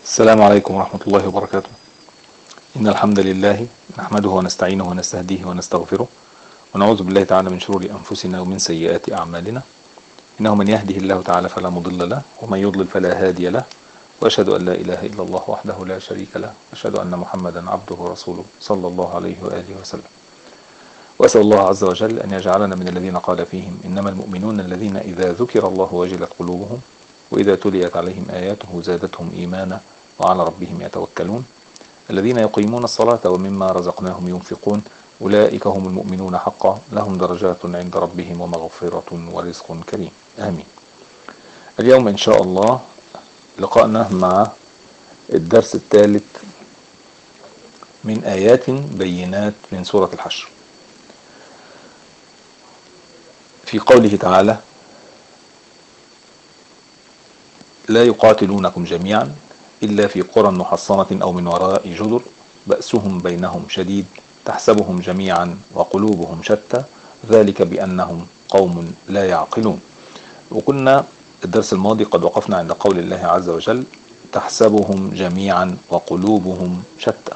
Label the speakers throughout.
Speaker 1: السلام عليكم ورحمة الله وبركاته. إن الحمد لله نحمده ونستعينه ونستهديه ونستغفره، ونعوذ بالله تعالى من شرور أنفسنا ومن سيئات أعمالنا. إنه من يهده الله تعالى فلا مضل له، ومن يضلل فلا هادي له. وأشهد أن لا إله إلا الله وحده لا شريك له، وأشهد أن محمدا عبده ورسوله صلى الله عليه وآله وسلم. وأسأل الله عز وجل أن يجعلنا من الذين قال فيهم: إنما المؤمنون الذين إذا ذكر الله وجلت قلوبهم وإذا تليت عليهم آياته زادتهم إيمانا وعلى ربهم يتوكلون الذين يقيمون الصلاة ومما رزقناهم ينفقون أولئك هم المؤمنون حقا لهم درجات عند ربهم ومغفرة ورزق كريم. آمين. اليوم إن شاء الله لقاءنا مع الدرس الثالث من آيات بينات من سورة الحشر، في قوله تعالى: لا يقاتلونكم جميعا إلا في قرى محصنة أو من وراء جدر بأسهم بينهم شديد تحسبهم جميعا وقلوبهم شتى ذلك بأنهم قوم لا يعقلون. وكنا الدرس الماضي قد وقفنا عند قول الله عز وجل: تحسبهم جميعا وقلوبهم شتى.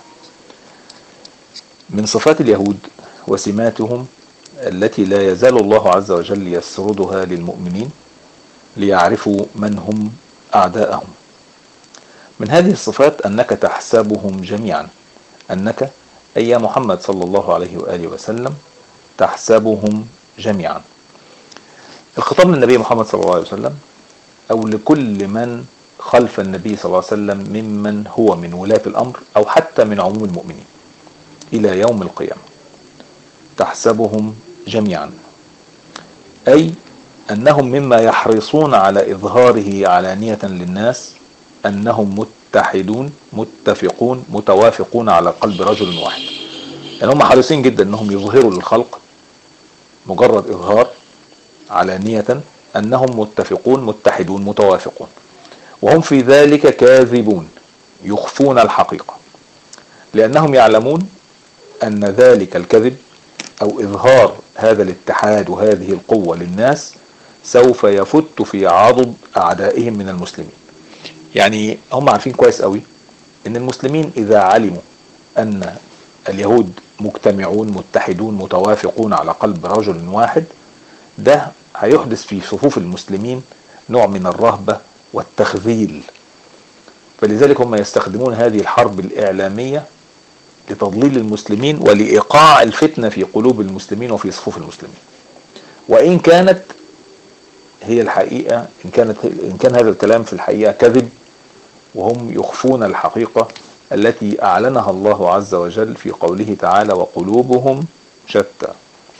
Speaker 1: من صفات اليهود وسماتهم التي لا يزال الله عز وجل يسردها للمؤمنين ليعرفوا من هم أعداءهم. من هذه الصفات أنك تحسبهم جميعا، أنك أي يا محمد صلى الله عليه وآله وسلم تحسبهم جميعا. الخطاب للنبي محمد صلى الله عليه وسلم أو لكل من خلف النبي صلى الله عليه وسلم ممن هو من ولاة الأمر أو حتى من عموم المؤمنين إلى يوم القيامة. تحسبهم جميعا أي أنهم مما يحرصون على إظهاره علانية للناس أنهم متحدون متفقون متوافقون على قلب رجل واحد. يعني هم حريصين جدا أنهم يظهروا للخلق مجرد إظهار علانية أنهم متفقون متحدون متوافقون، وهم في ذلك كاذبون يخفون الحقيقة، لأنهم يعلمون أن ذلك الكذب أو إظهار هذا الاتحاد وهذه القوة للناس سوف يفت في عضد أعدائهم من المسلمين. يعني هم عارفين كويس قوي ان المسلمين اذا علموا ان اليهود مجتمعون متحدون متوافقون على قلب رجل واحد، ده هيحدث في صفوف المسلمين نوع من الرهبة والتخذيل. فلذلك هم يستخدمون هذه الحرب الإعلامية لتضليل المسلمين ولإيقاع الفتنة في قلوب المسلمين وفي صفوف المسلمين. وإن كانت هي الحقيقة، إن كان هذا الكلام في الحقيقة كذب، وهم يخفون الحقيقة التي أعلنها الله عز وجل في قوله تعالى: وقلوبهم شتى.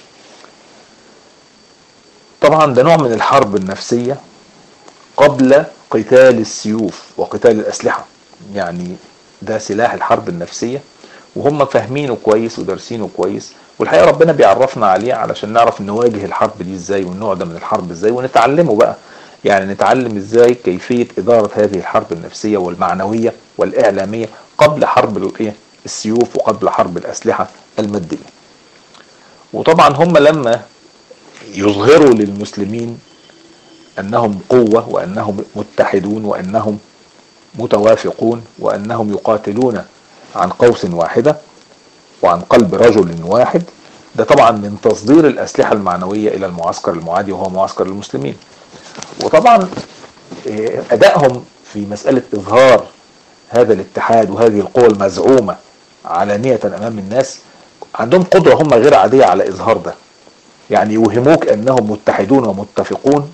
Speaker 1: طبعا ده نوع من الحرب النفسية قبل قتال السيوف وقتال الأسلحة. يعني ده سلاح الحرب النفسية وهم فاهمينه كويس ودارسينه كويس، والحقيقة ربنا بيعرفنا عليه علشان نعرف نواجه الحرب دي ازاي والنوع ده من الحرب ازاي ونتعلمه بقى. يعني نتعلم ازاي كيفية إدارة هذه الحرب النفسية والمعنوية والإعلامية قبل حرب السيوف وقبل حرب الأسلحة المادية. وطبعا هم لما يظهروا للمسلمين أنهم قوة وأنهم متحدون وأنهم متوافقون وأنهم يقاتلون عن قوس واحدة وعن قلب رجل واحد، ده طبعا من تصدير الأسلحة المعنوية إلى المعسكر المعادي وهو معسكر المسلمين. وطبعا أدائهم في مسألة إظهار هذا الاتحاد وهذه القوة المزعومة علانية أمام الناس، عندهم قدرة هم غير عادية على إظهار ده. يعني يوهموك أنهم متحدون ومتفقون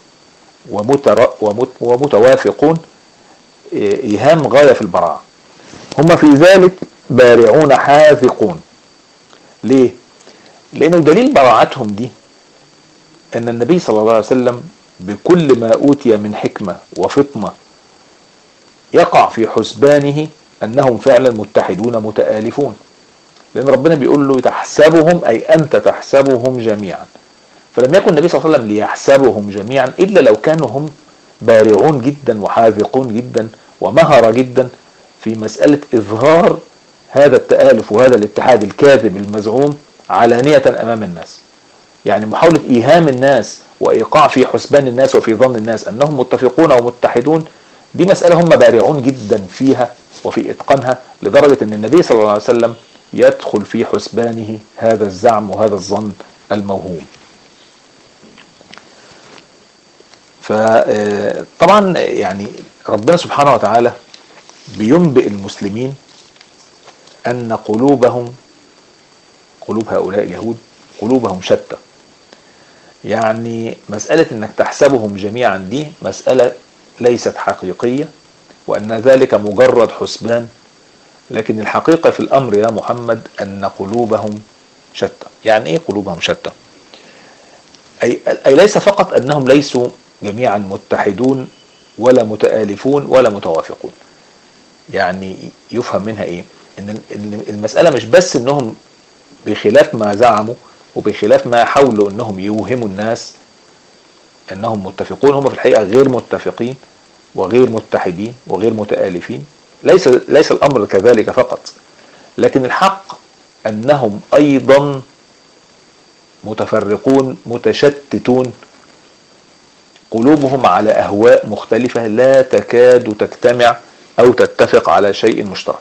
Speaker 1: ومتوافقون إيهام غاية في البراعة. هم في ذلك بارعون حاذقون. ليه؟ لأنه دليل براعتهم دي أن النبي صلى الله عليه وسلم بكل ما أوتي من حكمة وفطنة يقع في حسبانه أنهم فعلا متحدون متآلفون، لأن ربنا بيقول له: تحسبهم أي أنت تحسبهم جميعا. فلم يكن النبي صلى الله عليه وسلم ليحسبهم جميعا إلا لو كانوا هم بارعون جدا وحاذقون جدا ومهر جدا في مسألة إظهار هذا التآلف وهذا الاتحاد الكاذب المزعوم علانية أمام الناس. يعني محاولة إيهام الناس وإيقاع في حسبان الناس وفي ظن الناس أنهم متفقون ومتحدون، دي مسألة هم بارعون جدا فيها وفي إتقانها، لدرجة أن النبي صلى الله عليه وسلم يدخل في حسبانه هذا الزعم وهذا الظن الموهوم. فطبعا يعني ربنا سبحانه وتعالى بينبئ المسلمين أن قلوب هؤلاء اليهود قلوبهم شتى. يعني مسألة أنك تحسبهم جميعا دي مسألة ليست حقيقية، وأن ذلك مجرد حسبان، لكن الحقيقة في الأمر يا محمد أن قلوبهم شتى. يعني إيه قلوبهم شتى؟ أي ليس فقط أنهم ليسوا جميعا متحدون ولا متآلفون ولا متوافقون. يعني يفهم منها إيه؟ إن المسألة مش بس أنهم بخلاف ما زعموا وبخلاف ما حاولوا أنهم يوهموا الناس أنهم متفقون، هم في الحقيقة غير متفقين وغير متحدين وغير متآلفين. ليس الأمر كذلك فقط، لكن الحق أنهم أيضا متفرقون متشتتون، قلوبهم على أهواء مختلفة لا تكاد تجتمع أو تتفق على شيء مشترك.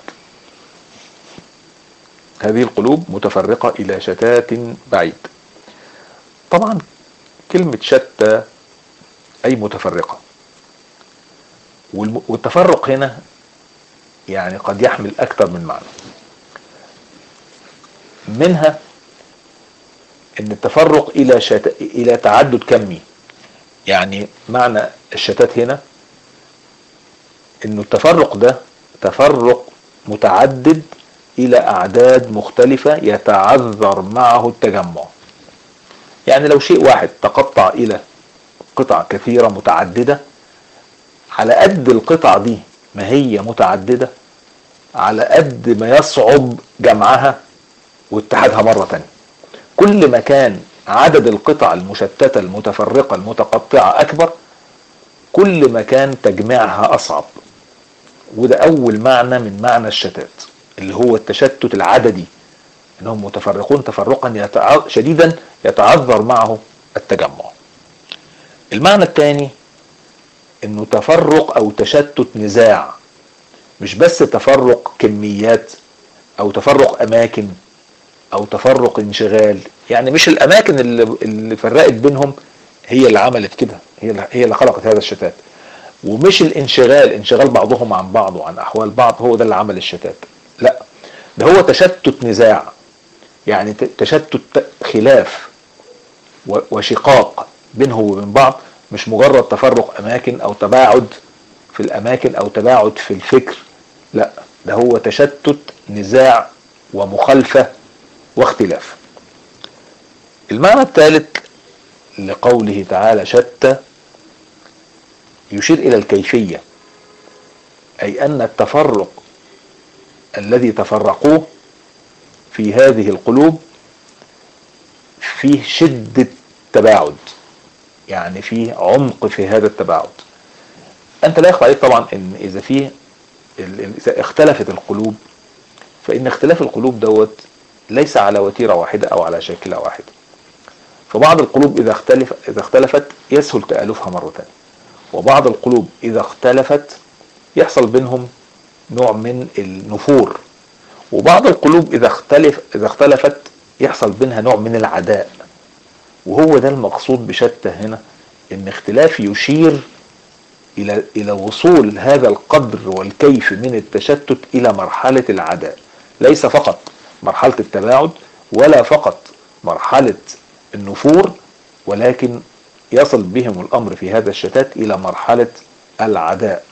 Speaker 1: هذه القلوب متفرقة إلى شتات بعيد. طبعا كلمة شتى أي متفرقة، والتفرق هنا يعني قد يحمل أكثر من معنى. منها أن التفرق إلى تعدد كمي. يعني معنى الشتات هنا أن التفرق ده تفرق متعدد إلى أعداد مختلفة يتعذر معه التجمع. يعني لو شيء واحد تقطع إلى قطع كثيرة متعددة، على قد القطع دي ما هي متعددة، على قد ما يصعب جمعها واتحادها مرة تانية. كل ما كان عدد القطع المشتتة المتفرقة المتقطعة أكبر، كل ما كان تجميعها أصعب. وده أول معنى من معنى الشتات، اللي هو التشتت العددي، انهم متفرقون تفرقا شديدا يتعذر معه التجمع. المعنى الثاني انه تفرق او تشتت نزاع، مش بس تفرق كميات او تفرق اماكن او تفرق انشغال. يعني مش الاماكن اللي فرقت بينهم هي اللي عملت كده، هي اللي خلقت هذا الشتات، ومش انشغال بعضهم عن بعض وعن احوال بعض هو ده اللي عمل الشتات. لا، ده هو تشتت نزاع، يعني تشتت خلاف وشقاق بينه وبين بعض، مش مجرد تفرق اماكن او تباعد في الاماكن او تباعد في الفكر. لا، ده هو تشتت نزاع ومخالفة واختلاف. المعنى الثالث لقوله تعالى شتى يشير الى الكيفية، اي ان التفرق الذي تفرقوه في هذه القلوب فيه شدة تباعد، يعني فيه عمق في هذا التباعد. انت لا يخفى عليك طبعا ان اذا اختلفت القلوب، فان اختلاف القلوب دوت ليس على وتيرة واحدة او على شاكلة واحدة. فبعض القلوب اذا اختلفت يسهل تآلفها مرة تانية، وبعض القلوب اذا اختلفت يحصل بينهم نوع من النفور، وبعض القلوب اذا اختلفت يحصل بينها نوع من العداء. وهو ده المقصود بشتى هنا، ان اختلاف يشير الى وصول هذا القدر والكيف من التشتت الى مرحلة العداء، ليس فقط مرحلة التباعد ولا فقط مرحلة النفور، ولكن يصل بهم الامر في هذا الشتات الى مرحلة العداء.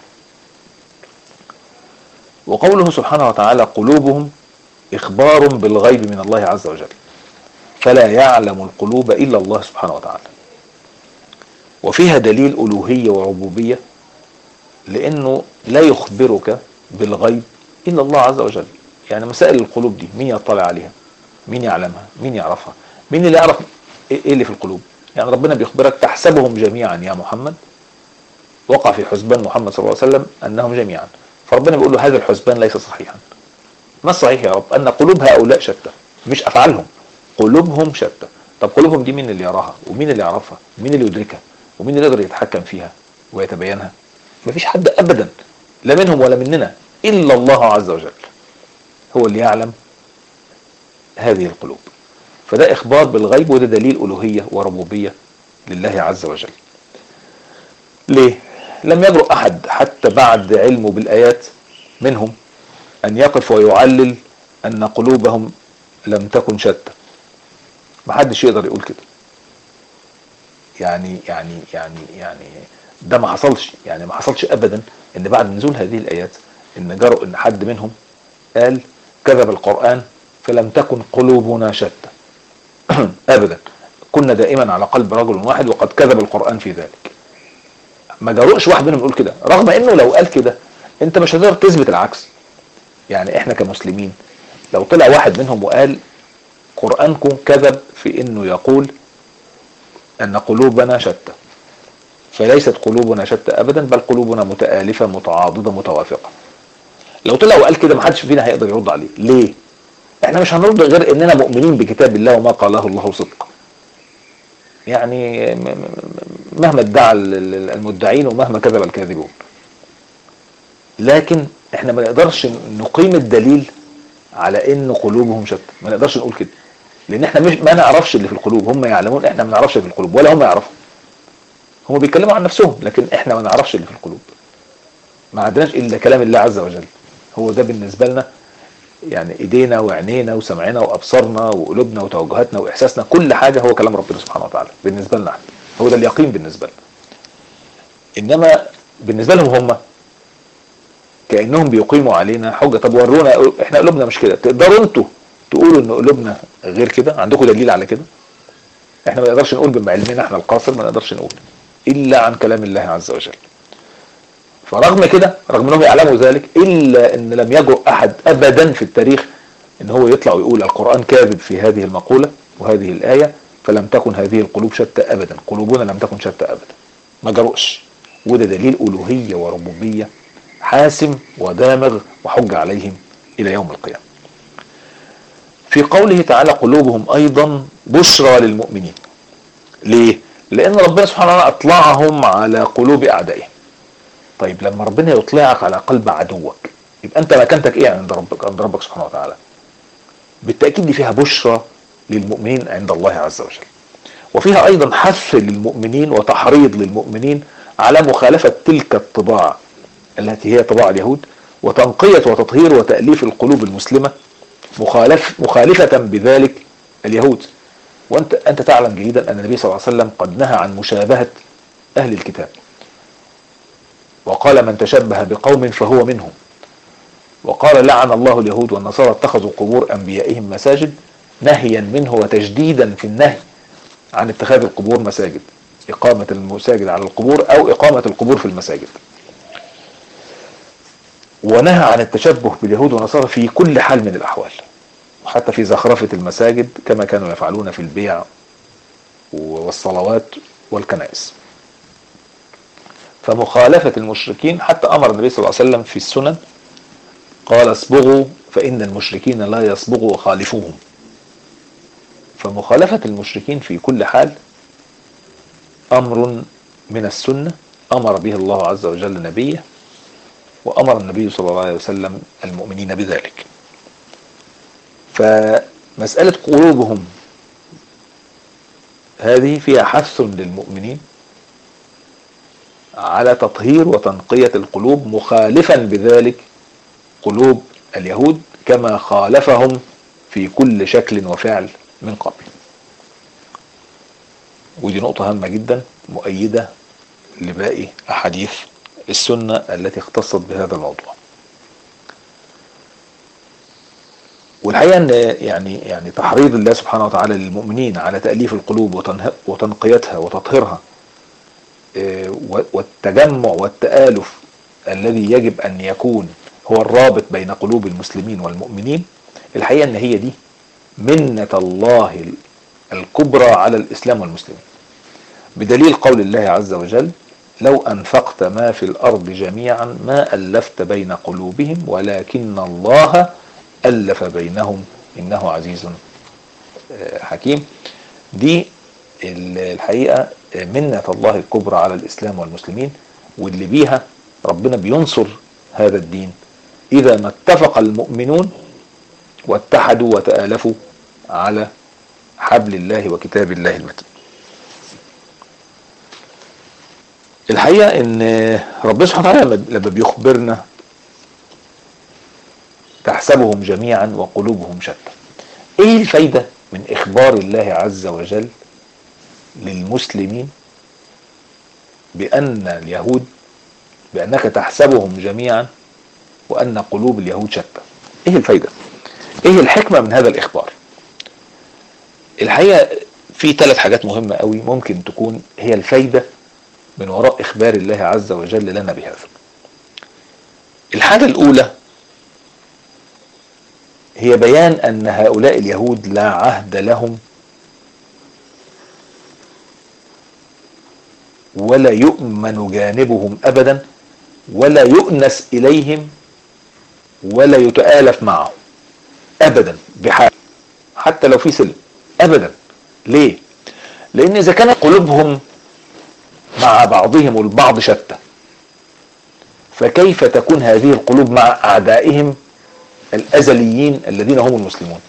Speaker 1: وقوله سبحانه وتعالى قلوبهم إخبار بالغيب من الله عز وجل، فلا يعلم القلوب إلا الله سبحانه وتعالى. وفيها دليل ألوهية وربوبية، لأنه لا يخبرك بالغيب إلا الله عز وجل. يعني مسائل القلوب دي مين يطلع عليها؟ مين يعلمها؟ مين يعرفها؟ مين اللي يعرف إيه اللي في القلوب؟ يعني ربنا بيخبرك تحسبهم جميعا يا محمد، وقع في حسبان محمد صلى الله عليه وسلم أنهم جميعا، فربنا بيقول له هذا الحسبان ليس صحيحا. ما الصحيح يا رب؟ أن قلوب هؤلاء شتى، مش أفعالهم، قلوبهم شتى. طب قلوبهم دي مين اللي يراها ومين اللي يعرفها ومين اللي يدركها ومين اللي يقدر يتحكم فيها ويتبينها؟ مفيش حد أبدا، لا منهم ولا مننا، إلا الله عز وجل هو اللي يعلم هذه القلوب. فده إخبار بالغيب، وده دليل ألوهية وربوبية لله عز وجل. ليه؟ لم يجرؤ أحد حتى بعد علمه بالآيات منهم أن يقف ويعلل أن قلوبهم لم تكن شتى. محدش يقدر يقول كده. يعني ده ما حصلش، يعني ما حصلش أبدا أن بعد نزول هذه الآيات أن جرؤ أن حد منهم قال كذب القرآن فلم تكن قلوبنا شتى. أبدا، كنا دائما على قلب رجل واحد وقد كذب القرآن في ذلك. ما جرؤش واحد منهم يقول كده، رغم انه لو قال كده انت مش هتقدر تثبت العكس. يعني احنا كمسلمين لو طلع واحد منهم وقال قرآنكم كذب في انه يقول ان قلوبنا شتى، فليست قلوبنا شتى ابدا، بل قلوبنا متآلفة متعاضدة متوافقة. لو طلع وقال كده محدش فينا هيقدر يرد عليه. ليه؟ احنا مش هنرد غير اننا مؤمنين بكتاب الله وما قاله الله صدق. يعني مهما ادعى المدعين ومهما كذب الكاذبون، لكن احنا ما نقدرش نقيم الدليل على ان قلوبهم شتى. ما نقدرش نقول كده، لان احنا مش ما نعرفش اللي في القلوب. هم يعلمون، احنا ما نعرفش اللي في القلوب ولا هم يعرفوا. هم بيتكلموا عن نفسهم لكن احنا ما نعرفش اللي في القلوب. ما عندناش الا كلام الله عز وجل، هو ده بالنسبة لنا. يعني ايدينا وعينينا وسمعنا وابصارنا وقلوبنا وتوجهاتنا واحساسنا، كل حاجة هو كلام ربنا سبحانه وتعالى بالنسبة لنا. هو ده اليقين بالنسبة لنا. انما بالنسبة لهم هم كأنهم بيقيموا علينا حجة. طب ورونا، احنا قلوبنا مش كده. تقدروا انتوا تقولوا ان قلوبنا غير كده؟ عندكم دليل على كده؟ احنا ما نقدرش نقول بعلمنا احنا القاصر، ما نقدرش نقول الا عن كلام الله عز وجل. فرغم كده، رغم انهم يعلموا ذلك، الا ان لم يجرؤ احد ابدا في التاريخ ان هو يطلع ويقول القرآن كاذب في هذه المقولة وهذه الآية، فلم تكن هذه القلوب شتى ابدا، قلوبنا لم تكن شتى ابدا. ما جرؤش. وده دليل ألوهية وربوبية حاسم ودامغ وحج عليهم إلى يوم القيامة. في قوله تعالى قلوبهم أيضا بشرى للمؤمنين. ليه؟ لأن ربنا سبحانه وتعالى أطلعهم على قلوب أعدائهم. طيب لما ربنا يطلعك على قلب عدوك، يبقى أنت مكانتك إيه عند ربك سبحانه وتعالى؟ بالتأكيد دي فيها بشرى للمؤمنين عند الله عز وجل، وفيها أيضا حث للمؤمنين وتحريض للمؤمنين على مخالفة تلك الطباع التي هي طباع اليهود، وتنقية وتطهير وتأليف القلوب المسلمة مخالفة بذلك اليهود. وأنت تعلم جيدا أن النبي صلى الله عليه وسلم قد نهى عن مشابهة أهل الكتاب، وقال من تشبه بقوم فهو منهم، وقال لعن الله اليهود والنصارى اتخذوا قبور أنبيائهم مساجد، نهيا منه وتجديدا في النهي عن اتخاذ القبور مساجد، إقامة المساجد على القبور أو إقامة القبور في المساجد. ونهى عن التشبه باليهود والنصارى في كل حال من الأحوال، وحتى في زخرفة المساجد كما كانوا يفعلون في البيع والصلوات والكنائس. فمخالفة المشركين، حتى أمر النبي صلى الله عليه وسلم في السنن قال اصبغوا فإن المشركين لا يصبغوا وخالفوهم. فمخالفة المشركين في كل حال أمر من السنة أمر به الله عز وجل نبيه، وأمر النبي صلى الله عليه وسلم المؤمنين بذلك. فمسألة قلوبهم هذه فيها حث للمؤمنين على تطهير وتنقية القلوب، مخالفا بذلك قلوب اليهود كما خالفهم في كل شكل وفعل من قبل. ودي نقطة هامة جدا مؤيدة لباقي أحاديث السنة التي اختصت بهذا الموضوع. والحقيقة أن يعني تحريض الله سبحانه وتعالى للمؤمنين على تأليف القلوب وتنقيتها وتطهيرها، والتجمع والتآلف الذي يجب أن يكون هو الرابط بين قلوب المسلمين والمؤمنين، الحقيقة أن هي دي منة الله الكبرى على الإسلام والمسلمين، بدليل قول الله عز وجل لو أنفقت ما في الأرض جميعا ما ألفت بين قلوبهم ولكن الله ألف بينهم إنه عزيز حكيم. دي الحقيقة منة الله الكبرى على الإسلام والمسلمين، واللي بيها ربنا بينصر هذا الدين إذا ما اتفق المؤمنون واتحدوا وتآلفوا على حبل الله وكتاب الله المتين. الحقيقة ان ربنا سبحانه وتعالى لما بيخبرنا تحسبهم جميعا وقلوبهم شتى، ايه الفايدة من اخبار الله عز وجل للمسلمين بان اليهود، بانك تحسبهم جميعا وان قلوب اليهود شتى؟ ايه الفايدة؟ ايه الحكمة من هذا الاخبار؟ الحقيقة في 3 حاجات مهمة قوي ممكن تكون هي الفايدة من وراء إخبار الله عز وجل لنا بهذا. الحاجة الأولى هي بيان أن هؤلاء اليهود لا عهد لهم ولا يؤمن جانبهم أبدا ولا يؤنس إليهم ولا يتآلف معهم أبدا بحال، حتى لو في سلم أبدا. ليه؟ لأن إذا كانت قلوبهم مع بعضهم البعض شتى، فكيف تكون هذه القلوب مع أعدائهم الأزليين الذين هم المسلمون؟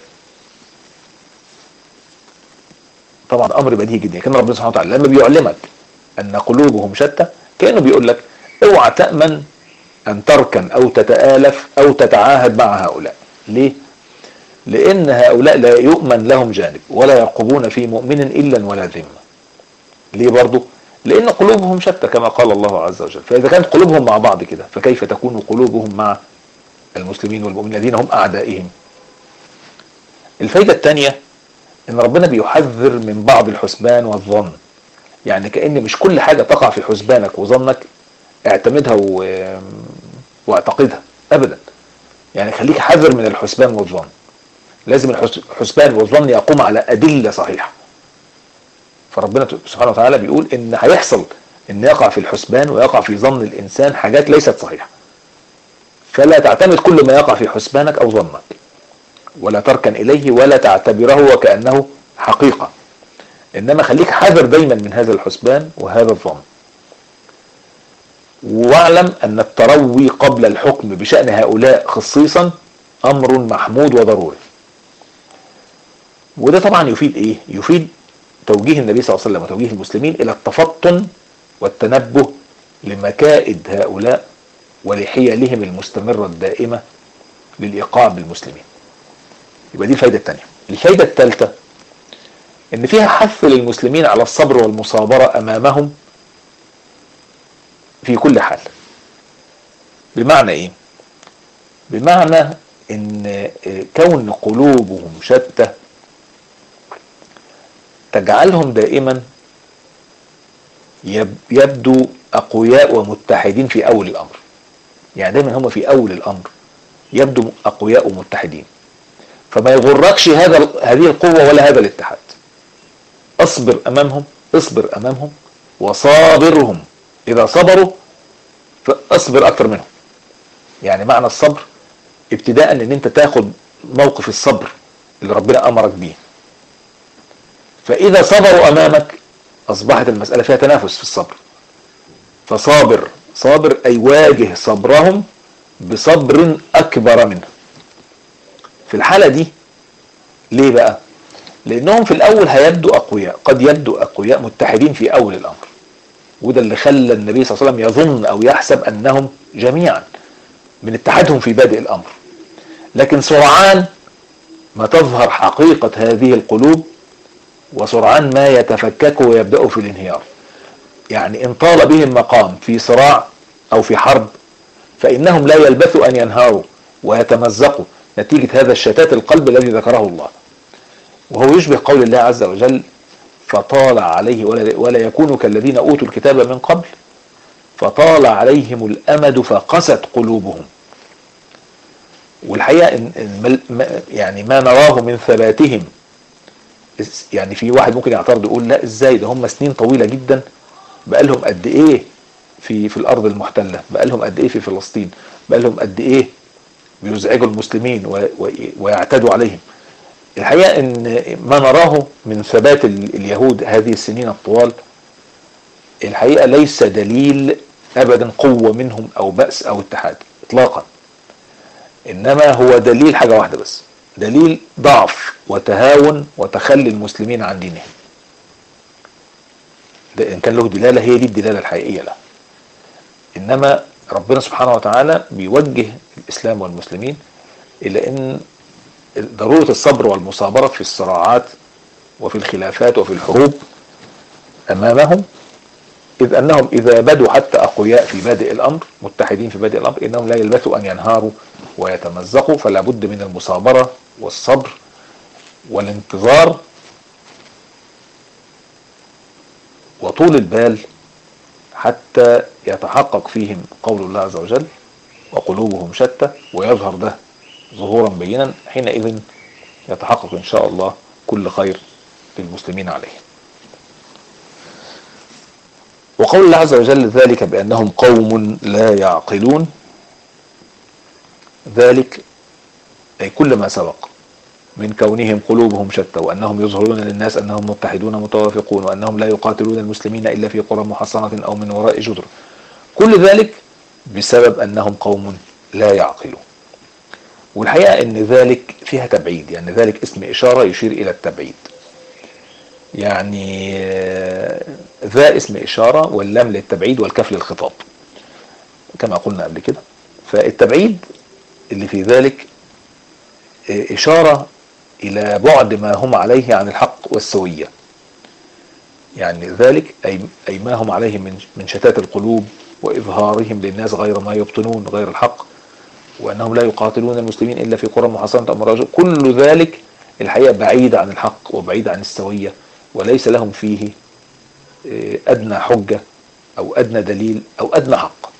Speaker 1: طبعا أمر بديهي جدا. كان ربنا سبحانه وتعالى لما بيعلمك أن قلوبهم شتى كأنه بيقول لك اوعى تأمن أن تركن أو تتآلف أو تتعاهد مع هؤلاء. ليه؟ لأن هؤلاء لا يؤمن لهم جانب ولا يرقبون في مؤمن إلا ولا ذمة. ليه برضو؟ لأن قلوبهم شتى كما قال الله عز وجل. فإذا كانت قلوبهم مع بعض كده فكيف تكون قلوبهم مع المسلمين والمؤمنين الذين هم أعدائهم؟ الفايدة الثانية إن ربنا بيحذر من بعض الحسبان والظن، يعني كأن مش كل حاجة تقع في حسبانك وظنك اعتمدها واعتقدها أبدا. يعني خليك حذر من الحسبان والظن. لازم الحسبان والظن يقوم على أدلة صحيحة. فربنا سبحانه وتعالى بيقول ان هيحصل ان يقع في الحسبان ويقع في ظن الانسان حاجات ليست صحيحة، فلا تعتمد كل ما يقع في حسبانك او ظنك، ولا تركن اليه ولا تعتبره وكأنه حقيقة، انما خليك حذر دايما من هذا الحسبان وهذا الظن. واعلم ان التروي قبل الحكم بشأن هؤلاء خصيصا امر محمود وضروري. وده طبعا يفيد ايه؟ يفيد توجيه النبي صلى الله عليه وسلم وتوجيه المسلمين الى التفطن والتنبه لمكائد هؤلاء ولحيلهم المستمرة الدائمة للإيقاع بالمسلمين. يبقى دي الفايدة الثانية. الفايدة الثالثة ان فيها حث للمسلمين على الصبر والمصابرة امامهم في كل حال. بمعنى ايه؟ بمعنى ان كون قلوبهم شتى تجعلهم دائما يبدو أقوياء ومتحدين في أول الأمر. يعني دائما هم في أول الأمر يبدو أقوياء ومتحدين، فما يغركش هذه القوة ولا هذا الاتحاد. اصبر أمامهم وصابرهم. إذا صبروا فاصبر أكثر منهم. يعني معنى الصبر ابتداء ان انت تاخد موقف الصبر اللي ربنا أمرك بيه، فإذا صبروا أمامك أصبحت المسألة فيها تنافس في الصبر. صابر أي واجه صبرهم بصبر أكبر منه. في الحالة دي ليه بقى؟ لأنهم في الأول هيبدو أقوياء، قد يبدو أقوياء متحدين في أول الأمر، وده اللي خلى النبي صلى الله عليه وسلم يظن أو يحسب أنهم جميعا من اتحادهم في بادئ الأمر. لكن سرعان ما تظهر حقيقة هذه القلوب وسرعان ما يتفككوا ويبدأوا في الانهيار. يعني إن طال بهم مقام في صراع أو في حرب فإنهم لا يلبثوا أن ينهاروا ويتمزقوا نتيجة هذا الشتات القلب الذي ذكره الله. وهو يشبه قول الله عز وجل: فطال عليه ولا يكونوا كالذين أوتوا الكتاب من قبل فطال عليهم الأمد فقست قلوبهم. والحقيقة يعني ما نراه من ثباتهم، يعني في واحد ممكن يعترض يقول لا ازاي ده هم سنين طويلة جدا، بقالهم قد ايه في الارض المحتلة، بقالهم قد ايه في فلسطين، بقالهم قد ايه بيزعجوا المسلمين ويعتدوا عليهم. الحقيقة ان ما نراه من ثبات اليهود هذه السنين الطوال الحقيقة ليس دليل ابدا قوة منهم او بأس او اتحاد اطلاقا. انما هو دليل حاجة واحدة بس، دليل ضعف وتهاون وتخلي المسلمين عن دينهم. ده ان كان له دلالة هي دي الدلالة الحقيقية له. انما ربنا سبحانه وتعالى بيوجه الاسلام والمسلمين الى ان ضرورة الصبر والمصابرة في الصراعات وفي الخلافات وفي الحروب امامهم، اذ انهم اذا بدوا حتى اقوياء في بادئ الامر، متحدين في بادئ الامر، انهم لا يلبثوا ان ينهاروا ويتمزقوا. فلا بد من المصابرة والصبر والانتظار وطول البال حتى يتحقق فيهم قول الله عز وجل وقلوبهم شتى، ويظهر ده ظهورا بينا، حينئذ يتحقق ان شاء الله كل خير للمسلمين عليه. وقول الله عز وجل ذلك بأنهم قوم لا يعقلون، ذلك أي كل ما سبق من كونهم قلوبهم شتى، وأنهم يظهرون للناس أنهم متحدون متوافقون، وأنهم لا يقاتلون المسلمين إلا في قرى محصنة أو من وراء جدر، كل ذلك بسبب أنهم قوم لا يعقلون. والحقيقة أن ذلك فيها تبعيد، يعني ذلك اسم إشارة يشير إلى التبعيد، يعني ذا اسم إشارة واللام للتبعيد والكاف للخطاب كما قلنا قبل كده. فالتبعيد اللي في ذلك إشارة إلى بعد ما هم عليه عن الحق والسوية، يعني ذلك أي ما هم عليه من شتات القلوب وإظهارهم للناس غير ما يبطنون غير الحق، وأنهم لا يقاتلون المسلمين إلا في قرى محصنة أو مراجع، كل ذلك الحقيقة بعيد عن الحق وبعيد عن السوية، وليس لهم فيه أدنى حجة أو أدنى دليل أو أدنى حق.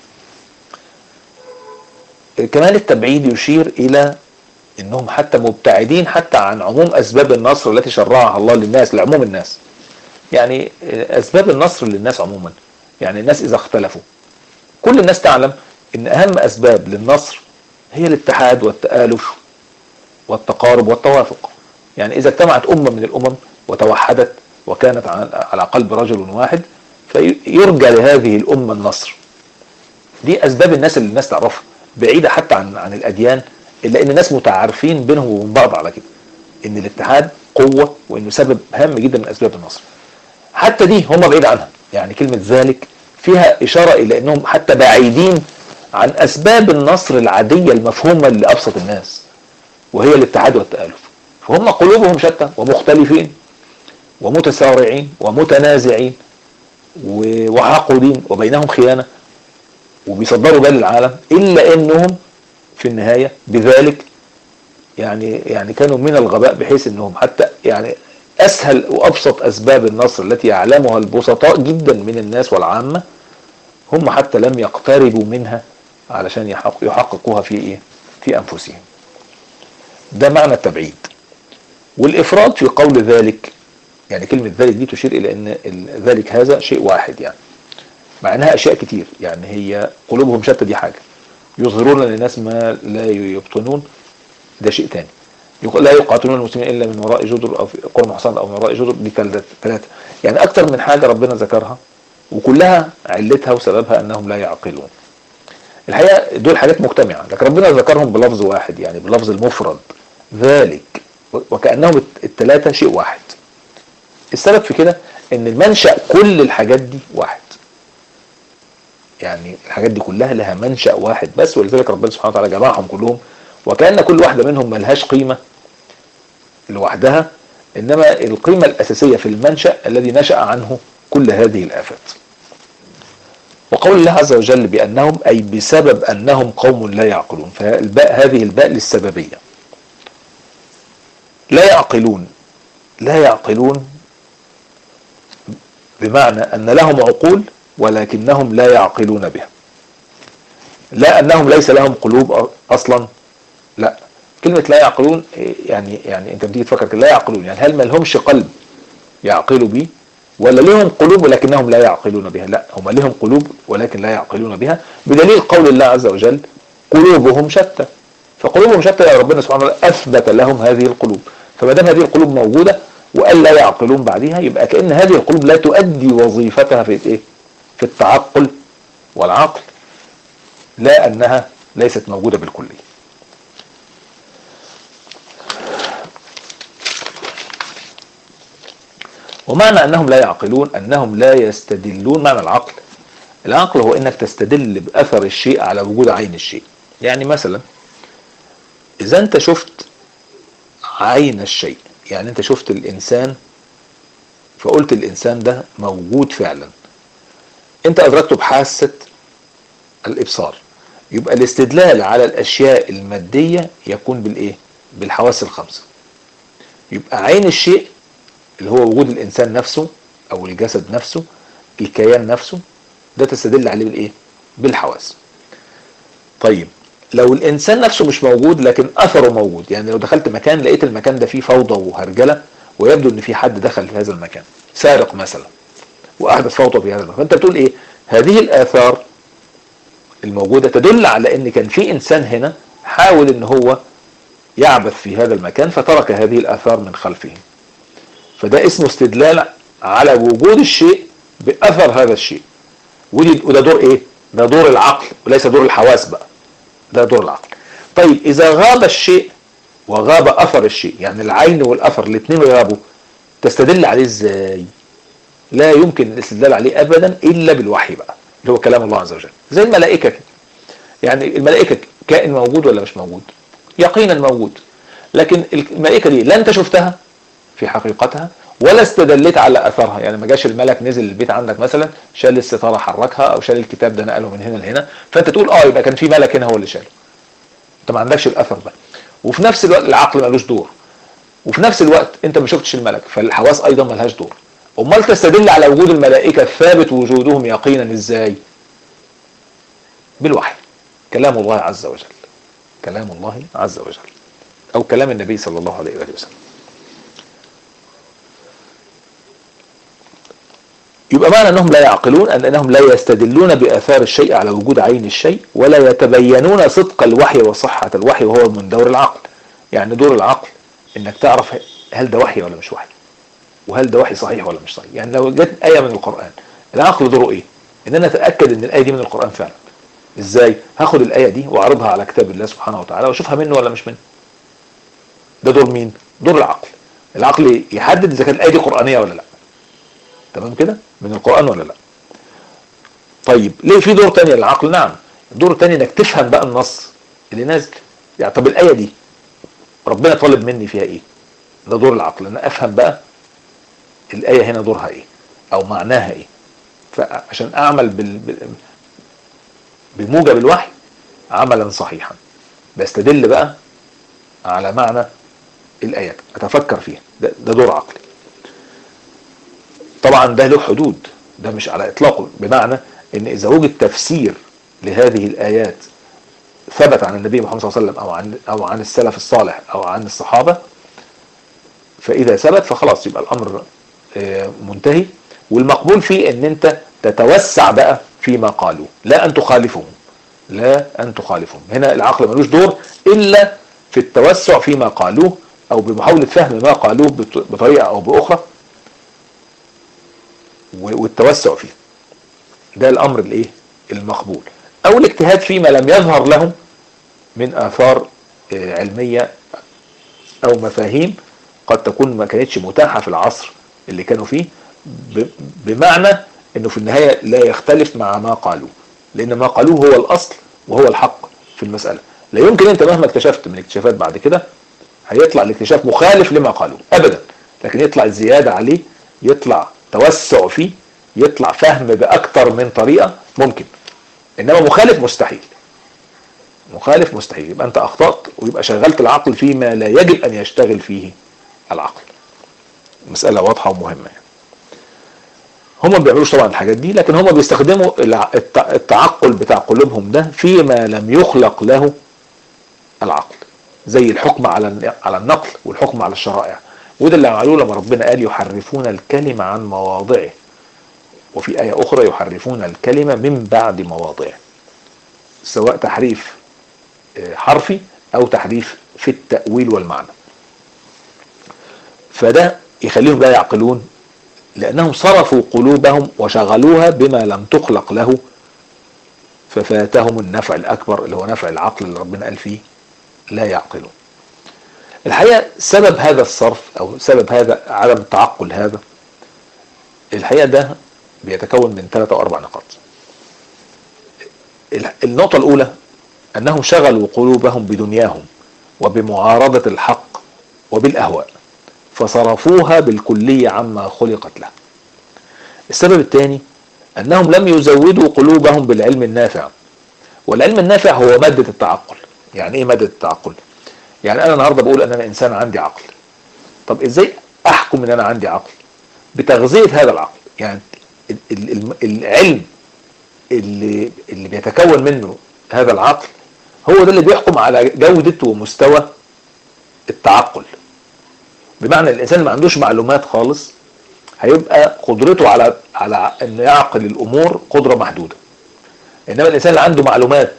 Speaker 1: كمان التبعيد يشير إلى أنهم حتى مبتعدين حتى عن عموم أسباب النصر التي شرعها الله للناس، لعموم الناس. يعني أسباب النصر للناس عموما، يعني الناس إذا اختلفوا، كل الناس تعلم أن أهم أسباب للنصر هي الاتحاد والتآلف والتقارب والتوافق. يعني إذا اجتمعت أمة من الأمم وتوحدت وكانت على قلب رجل واحد، فيرجى لهذه الأمة النصر. دي أسباب الناس اللي الناس تعرفها، بعيدة حتى عن الأديان، إلا إن الناس متعارفين بينهم وبين بعض على كده، إن الاتحاد قوة وإنه سبب هام جدا من أسباب النصر. حتى دي هم بعيد عنها، يعني كلمة ذلك فيها إشارة إلى أنهم حتى بعيدين عن أسباب النصر العادية المفهومة لأبسط الناس، وهي الاتحاد والتآلف. فهم قلوبهم شتى ومختلفين ومتسارعين ومتنازعين وعاقدين وبينهم خيانة وبيصدروا بال العالم، إلا أنهم في النهاية بذلك يعني كانوا من الغباء بحيث أنهم حتى يعني أسهل وأبسط أسباب النصر التي يعلمها البسطاء جدا من الناس والعامة، هم حتى لم يقتربوا منها علشان يحققوها في إيه؟ في أنفسهم. ده معنى التبعيد. والإفراد في قول ذلك، يعني كلمة ذلك دي تشير إلى أن ذلك هذا شيء واحد، يعني مع أنها أشياء كتير. يعني هي قلوبهم شتى دي حاجة، يظهرون للناس ما لا يبطنون ده شيء تاني، لا يقاتلون المسلمين إلا من وراء جدر أو في قرى محصنة أو من وراء جدر، دي ثلاثة، يعني أكتر من حاجة ربنا ذكرها، وكلها علتها وسببها أنهم لا يعقلون. الحقيقة دول حاجات مجتمعة، لكن ربنا ذكرهم بلفظ واحد، يعني بلفظ المفرد ذلك، وكأنهم الثلاثة شيء واحد. السبب في كده ان المنشأ كل الحاجات دي واحد، يعني الحاجات دي كلها لها منشأ واحد بس، ولذلك ربنا سبحانه وتعالى جمعهم كلهم، وكأن كل واحدة منهم ملهاش قيمة لوحدها، انما القيمة الأساسية في المنشأ الذي نشأ عنه كل هذه الآفات. وقول الله عز وجل بأنهم أي بسبب أنهم قوم لا يعقلون، فالباء هذه الباء للسببية. لا يعقلون، لا يعقلون بمعنى أن لهم عقول ولكنهم لا يعقلون بها، لا أنهم ليس لهم قلوب أصلا، لا. كلمة لا يعقلون يعني أنت بتيجي تفكر لا يعقلون، يعني هل ما لهمش قلب يعقلوا به، ولا لهم قلوب ولكنهم لا يعقلون بها؟ لا، هم لهم قلوب ولكن لا يعقلون بها، بدليل قول الله عز وجل قلوبهم شتى. فقلوبهم شتى، يا ربنا سبحانه وتعالى أثبت لهم هذه القلوب، فما دام هذه القلوب موجودة وقال لا يعقلون بعدها، يبقى كأن هذه القلوب لا تؤدي وظيفتها في ايه؟ في التعقل والعقل، لا أنها ليست موجودة بالكلية. ومعنى أنهم لا يعقلون أنهم لا يستدلون. معنى العقل، العقل هو أنك تستدل بأثر الشيء على وجود عين الشيء. يعني مثلا إذا أنت شفت عين الشيء، يعني أنت شفت الإنسان فقلت الإنسان ده موجود فعلا، أنت أدركته بحاسة الإبصار، يبقى الاستدلال على الأشياء المادية يكون بالإيه؟ بالحواس الخمسة. يبقى عين الشيء اللي هو وجود الإنسان نفسه أو الجسد نفسه، الكيان نفسه، ده تستدل عليه بالإيه؟ بالحواس. طيب لو الإنسان نفسه مش موجود لكن أثره موجود، يعني لو دخلت مكان لقيت المكان ده فيه فوضى وهرجلة ويبدو إن في حد دخل في هذا المكان، سارق مثلا وأحدث فوضى في هذا المكان، فأنت بتقول إيه؟ هذه الآثار الموجودة تدل على إن كان في إنسان هنا حاول إن هو يعبث في هذا المكان فترك هذه الآثار من خلفه. فده اسمه استدلال على وجود الشيء بأثر هذا الشيء. وده دور ايه؟ ده دور العقل وليس دور الحواس بقى، ده دور العقل. طيب اذا غاب الشيء وغاب اثر الشيء، يعني العين والاثر الاثنين غابوا، تستدل عليه ازاي؟ لا يمكن الاستدلال عليه ابدا الا بالوحي بقى، اللي هو كلام الله عز وجل. زي الملائكه كده، يعني الملائكه كائن موجود ولا مش موجود؟ يقينا موجود، لكن الملائكه دي لا انت شفتها في حقيقتها ولا استدلت على اثرها. يعني ما جاش الملك نزل البيت عندك مثلا شال الستاره حركها او شال الكتاب ده نقله من هنا لهنا فانت تقول يبقى كان في ملك هنا هو اللي شاله. انت ما عندكش الاثر ده. وفي نفس الوقت العقل مالوش دور، وفي نفس الوقت انت ما شفتش الملك فالحواس ايضا مالهاش دور. امال تستدل على وجود الملائكه الثابت وجودهم يقينا ازاي؟ بالوحي، كلام الله عز وجل، كلام الله عز وجل او كلام النبي صلى الله عليه واله وسلم. يبقى معنى انهم لا يعقلون انهم لا يستدلون باثار الشيء على وجود عين الشيء، ولا يتبينون صدق الوحي وصحة الوحي، وهو من دور العقل. يعني دور العقل انك تعرف هل ده وحي ولا مش وحي، وهل ده وحي صحيح ولا مش صحيح. يعني لو جت آية من القرآن، العقل دوره ايه؟ ان انا اتأكد ان الآية دي من القرآن فعلا. ازاي؟ هاخد الآية دي واعرضها على كتاب الله سبحانه وتعالى واشوفها منه ولا مش منه. ده دور مين؟ دور العقل. العقل يحدد اذا كانت الآية دي قرآنية ولا لا. تمام كده؟ من القرآن ولا لا. طيب ليه في دور تاني للعقل؟ نعم، الدور التاني انك تفهم بقى النص اللي نازل. يعني طب الآية دي ربنا طالب مني فيها ايه؟ ده دور العقل، انا افهم بقى الآية هنا دورها ايه او معناها ايه، فعشان اعمل بموجب الوحي عملا صحيحا بستدل بقى على معنى الآيات، اتفكر فيها. ده دور عقلي. طبعا ده له حدود، ده مش على اطلاقه، بمعنى ان اذا وجد تفسير لهذه الايات ثبت عن النبي محمد صلى الله عليه وسلم او عن السلف الصالح او عن الصحابه، فاذا ثبت فخلاص يبقى الامر منتهي. والمقبول فيه ان انت تتوسع بقى فيما قالوه، لا ان تخالفهم، لا ان تخالفهم. هنا العقل ملوش دور الا في التوسع فيما قالوه او بمحاوله فهم ما قالوه بطريقه او باخرى والتوسع فيه. ده الامر الايه؟ المقبول. او الاجتهاد فيما لم يظهر لهم من اثار علمية او مفاهيم قد تكون ما كانتش متاحة في العصر اللي كانوا فيه، بمعنى انه في النهاية لا يختلف مع ما قالوه، لان ما قالوه هو الاصل وهو الحق في المسألة. لا يمكن انت مهما اكتشفت من اكتشافات بعد كده هيطلع الاكتشاف مخالف لما قالوه ابدا، لكن يطلع الزيادة عليه، يطلع توسع فيه، يطلع فهم باكتر من طريقة ممكن. انما مخالف مستحيل، مخالف مستحيل. يبقى انت اخطأت ويبقى شغلت العقل فيما لا يجب ان يشتغل فيه العقل. مسألة واضحة ومهمة يعني. هم ما بيعملوش طبعا الحاجات دي، لكن هم بيستخدموا التعقل بتاع قلوبهم ده فيما لم يخلق له العقل، زي الحكم على النقل والحكم على الشرائع. وده اللي عملوه لما ربنا قال يحرفون الكلمة عن مواضعه، وفي آية أخرى يحرفون الكلمة من بعد مواضعه، سواء تحريف حرفي أو تحريف في التأويل والمعنى. فده يخليهم لا يعقلون، لأنهم صرفوا قلوبهم وشغلوها بما لم تخلق له، ففاتهم النفع الأكبر اللي هو نفع العقل اللي ربنا قال فيه لا يعقلون. الحقيقة سبب هذا الصرف أو سبب هذا عدم التعقل هذا الحقيقة ده بيتكون من 3 أو 4 نقاط. النقطة الأولى أنهم شغلوا قلوبهم بدنياهم وبمعارضة الحق وبالأهواء، فصرفوها بالكلية عما خلقت له. السبب الثاني أنهم لم يزودوا قلوبهم بالعلم النافع، والعلم النافع هو مادة التعقل. يعني إيه مادة التعقل؟ يعني أنا النهاردة بقول أن أنا إنسان عندي عقل. طب إزاي أحكم أن أنا عندي عقل؟ بتغذية هذا العقل. يعني العلم اللي بيتكون منه هذا العقل هو ده اللي بيحكم على جودة ومستوى التعقل. بمعنى الإنسان اللي ما عندوش معلومات خالص هيبقى قدرته على أن يعقل الأمور قدرة محدودة. إنما الإنسان اللي عنده معلومات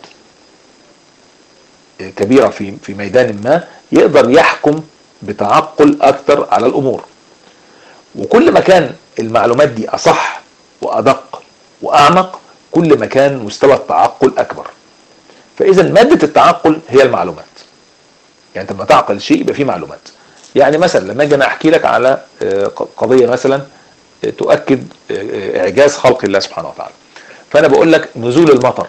Speaker 1: كبيرة في ميدان ما يقدر يحكم بتعقل أكثر على الأمور. وكل ما كان المعلومات دي أصح وأدق وأعمق كل ما كان مستوى التعقل أكبر. فإذا مادة التعقل هي المعلومات. يعني أنت لما تعقل شيء يبقى فيه معلومات. يعني مثلا لما أجي أنا أحكي لك على قضية مثلا تؤكد إعجاز خلق الله سبحانه وتعالى، فأنا بقول لك نزول المطر،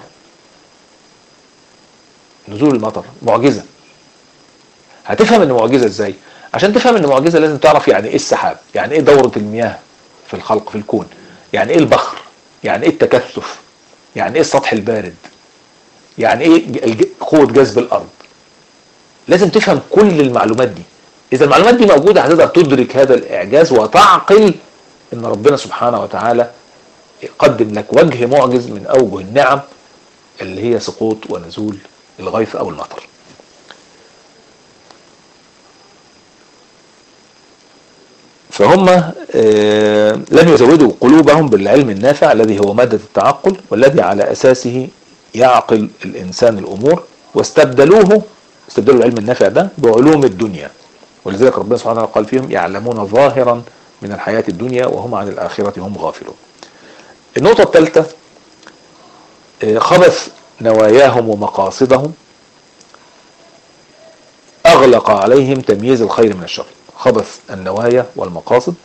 Speaker 1: نزول المطر معجزة. هتفهم إن معجزة إزاي؟ عشان تفهم إن معجزة لازم تعرف يعني إيه السحاب، يعني إيه دورة المياه في الخلق في الكون، يعني إيه البخر، يعني إيه التكثف، يعني إيه السطح البارد، يعني إيه قوة جذب الأرض. لازم تفهم كل المعلومات دي. إذا المعلومات دي موجودة هتقدر تدرك هذا الإعجاز وتعقل إن ربنا سبحانه وتعالى يقدم لك وجه معجز من أوجه النعم اللي هي سقوط ونزول الغيث أو المطر. فهم لم يزودوا قلوبهم بالعلم النافع الذي هو مادة التعقل والذي على أساسه يعقل الإنسان الأمور، واستبدلوا العلم النافع ده بعلوم الدنيا. ولذلك ربنا سبحانه وتعالى قال فيهم يعلمون ظاهرا من الحياة الدنيا وهم عن الآخرة هم غافلون. النقطة الثالثة خبث نواياهم ومقاصدهم أغلق عليهم تمييز الخير من الشر. خبث النوايا والمقاصد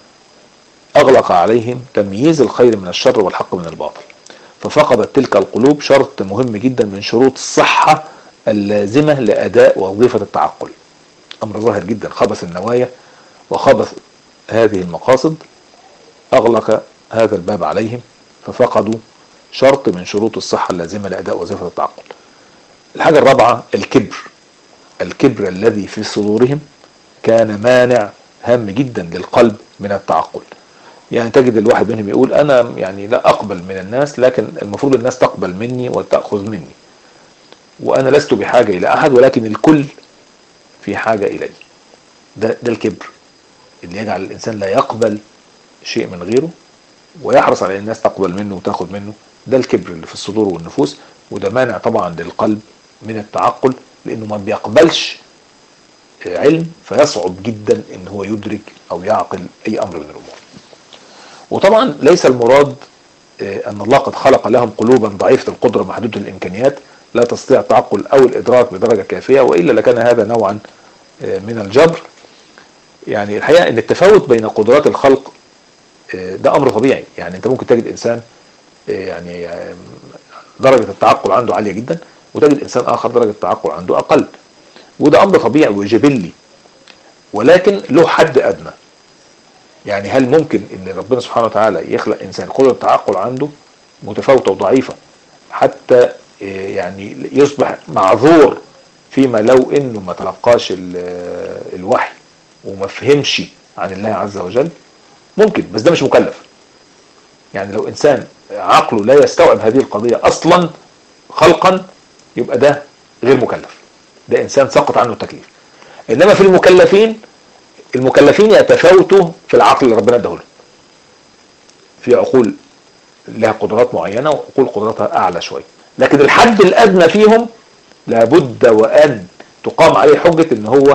Speaker 1: أغلق عليهم تمييز الخير من الشر والحق من الباطل، ففقدت تلك القلوب شرط مهم جدا من شروط الصحة اللازمة لأداء وظيفة التعقل. أمر ظاهر جدا، خبث النوايا وخبث هذه المقاصد أغلق هذا الباب عليهم، ففقدوا شرط من شروط الصحة اللازمة لأداء وظيفة التعقل. الحاجة الرابعة الكبر. الكبر الذي في صدورهم كان مانع هام جدا للقلب من التعقل. يعني تجد الواحد منهم يقول أنا يعني لا أقبل من الناس، لكن المفروض الناس تقبل مني وتأخذ مني، وأنا لست بحاجة إلى أحد ولكن الكل في حاجة إلي. ده الكبر اللي يجعل الإنسان لا يقبل شيء من غيره ويحرص على الناس تقبل منه وتاخد منه. ده الكبر اللي في الصدور والنفوس، وده مانع طبعا للقلب من التعقل، لأنه ما بيقبلش علم فيصعب جدا ان هو يدرك او يعقل اي امر من الامور. وطبعا ليس المراد ان الله قد خلق لهم قلوبا ضعيفة القدرة محدودة الامكانيات لا تستطيع التعقل او الادراك بدرجة كافية، والا لكان هذا نوعا من الجبر. يعني الحقيقة ان التفاوت بين قدرات الخلق ده امر طبيعي. يعني انت ممكن تجد انسان يعني درجة التعقل عنده عالية جدا، وتجد انسان اخر درجة التعقل عنده اقل، وده امر طبيعي وجبلي، ولكن له حد ادنى. يعني هل ممكن ان ربنا سبحانه وتعالى يخلق انسان قدرة التعقل عنده متفاوتة وضعيفة حتى يعني يصبح معذور فيما لو انه ما تلقاش الوحي وما فهمش عن الله عز وجل؟ ممكن، بس ده مش مكلف. يعني لو انسان عقله لا يستوعب هذه القضية اصلا خلقا يبقى ده غير مكلف، ده انسان سقط عنه التكليف. انما في المكلفين يتفاوتوا في العقل اللي ربنا اداهولهم. في عقول لها قدرات معينة وعقول قدراتها اعلى شوية، لكن الحد الادنى فيهم لابد وان تقام عليه حجة ان هو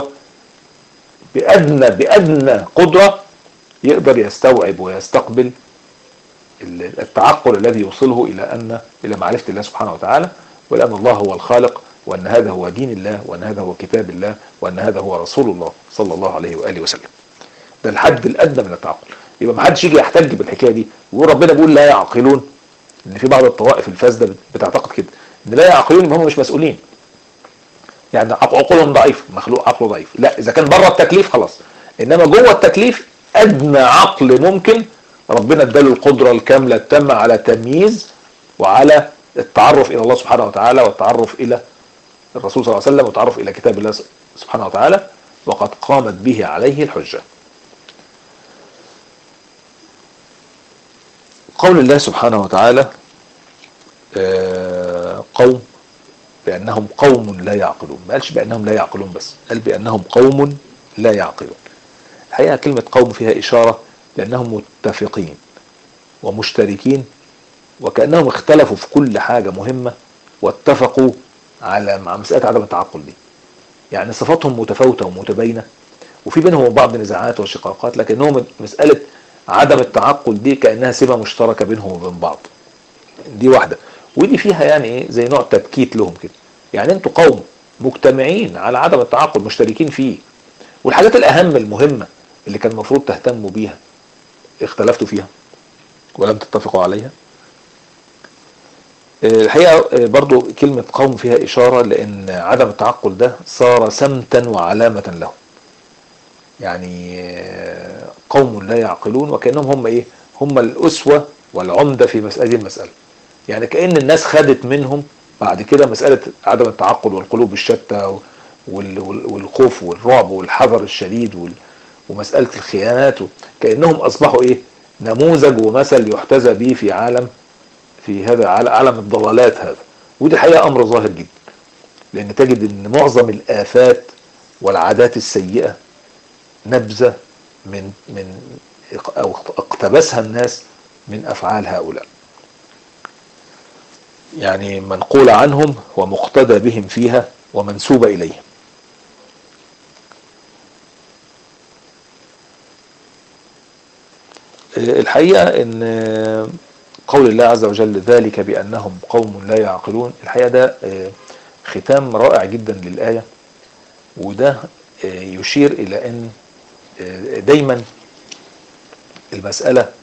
Speaker 1: بادنى قدرة يقدر يستوعب ويستقبل التعقل الذي يوصله الى معرفة الله سبحانه وتعالى، ولأن الله هو الخالق، وأن هذا هو دين الله، وأن هذا هو كتاب الله، وأن هذا هو رسول الله صلى الله عليه وآله وسلم. ده الحد الأدنى من التعقل. يبقى ما حدش يجي يحتج بالحكايه دي ويقول ربنا بيقول لا يعقلون، ان في بعض الطوائف الفاسده بتعتقد كده ان لا يعقلون يبقى هم مش مسؤولين، يعني عقولهم ضعيف، مخلوق عقله ضعيف. لا، اذا كان بره التكليف خلاص، انما جوه التكليف ادنى عقل ممكن ربنا اداله القدره الكامله التامه على تمييز وعلى التعرف الى الله سبحانه وتعالى، والتعرف الى الرسول صلى الله عليه وسلم، والتعرف الى كتاب الله سبحانه وتعالى، وقد قامت به عليه الحجه. قول الله سبحانه وتعالى قوم بأنهم قوم لا يعقلون، ما قالش بأنهم لا يعقلون بس، قال بأنهم قوم لا يعقلون. الحقيقة كلمة قوم فيها إشارة لأنهم متفقين ومشتركين، وكأنهم اختلفوا في كل حاجة مهمة واتفقوا على مع مسألة عدم التعقل دي. يعني صفاتهم متفاوتة ومتباينة، وفي بينهم بعض نزاعات وشقاقات، لكنهم مسألة عدم التعقل دي كأنها سمة مشتركة بينهم وبين بعض. دي واحدة، ودي فيها يعني ايه زي نوع تبكيت لهم كده، يعني انتوا قوم مجتمعين على عدم التعقل، مشتركين فيه، والحاجات الأهم المهمة اللي كان المفروض تهتموا بيها اختلفتوا فيها ولم تتفقوا عليها. الحقيقة برضو كلمة قوم فيها إشارة لأن عدم التعقل ده صار سمتا وعلامة له، يعني قوم لا يعقلون، وكأنهم هم إيه، هم الأسوة والعمدة في هذه المسألة. يعني كأن الناس خدت منهم بعد كده مسألة عدم التعقل والقلوب الشتى والخوف والرعب والحذر الشديد ومسألة الخيانات، كأنهم أصبحوا إيه، نموذج ومثل يحتذى به في هذا عالم الضلالات هذا. ودي الحقيقة أمر ظاهر جدا، لأن تجد أن معظم الآفات والعادات السيئة نبذة من أو اقتبسها الناس من أفعال هؤلاء، يعني منقول عنهم ومقتدى بهم فيها ومنسوب إليهم. الحقيقة ان قول الله عز وجل ذلك بأنهم قوم لا يعقلون، الحقيقة ده ختام رائع جدا للآية، وده يشير إلى أن دايما المسألة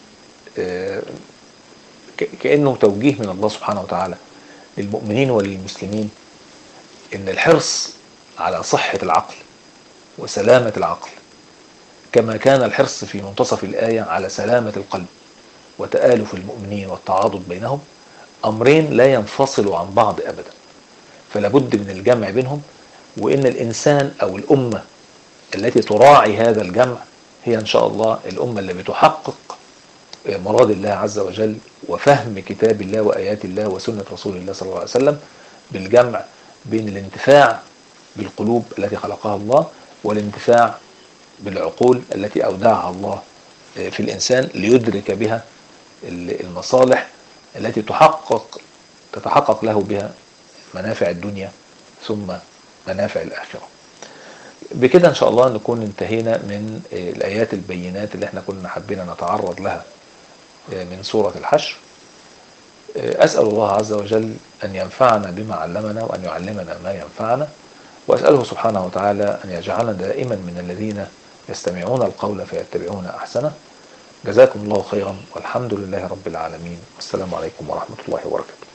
Speaker 1: كأنه توجيه من الله سبحانه وتعالى للمؤمنين وللمسلمين، ان الحرص على صحة العقل وسلامة العقل، كما كان الحرص في منتصف الآية على سلامة القلب وتآلف المؤمنين والتعاضد بينهم، أمرين لا ينفصلوا عن بعض أبدا، فلا بد من الجمع بينهم. وإن الإنسان أو الأمة التي تراعي هذا الجمع هي إن شاء الله الأمة اللي بتحقق مراد الله عز وجل وفهم كتاب الله وآيات الله وسنة رسول الله صلى الله عليه وسلم، بالجمع بين الانتفاع بالقلوب التي خلقها الله والانتفاع بالعقول التي أودعها الله في الإنسان ليدرك بها المصالح التي تتحقق له بها منافع الدنيا ثم منافع الآخرة. بكده إن شاء الله نكون انتهينا من الآيات البينات اللي احنا كنا حابين نتعرض لها من سورة الحشر. أسأل الله عز وجل أن ينفعنا بما علمنا وأن يعلمنا ما ينفعنا، وأسأله سبحانه وتعالى أن يجعلنا دائما من الذين يستمعون القول فيتبعون أحسنه. جزاكم الله خيرا، والحمد لله رب العالمين، والسلام عليكم ورحمة الله وبركاته.